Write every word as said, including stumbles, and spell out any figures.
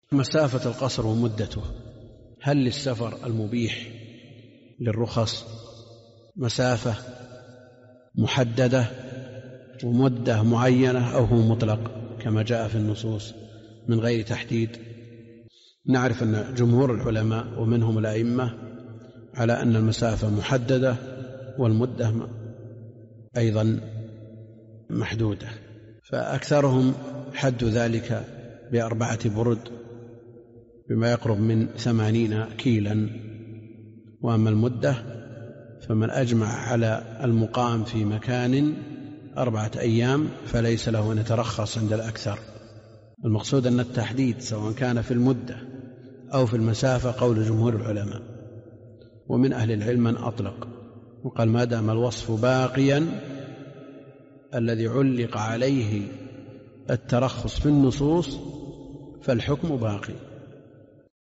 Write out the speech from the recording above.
مسافة القصر ومدته، هل للسفر المبيح للرخص مسافة محددة ومدة معينة، أو هو مطلق كما جاء في النصوص من غير تحديد؟ نعرف أن جمهور العلماء ومنهم الأئمة على أن المسافة محددة والمدة أيضا محدودة، فأكثرهم حد ذلك بأربعة برد بما يقرب من ثمانين كيلا. وأما المدة فمن أجمع على المقام في مكان أربعة أيام فليس له أن يترخص عند الأكثر. المقصود أن التحديد سواء كان في المدة أو في المسافة قول جمهور العلماء، ومن أهل العلم من أطلق وقال ما دام الوصف باقيا الذي علق عليه الترخص في النصوص فالحكم باقي.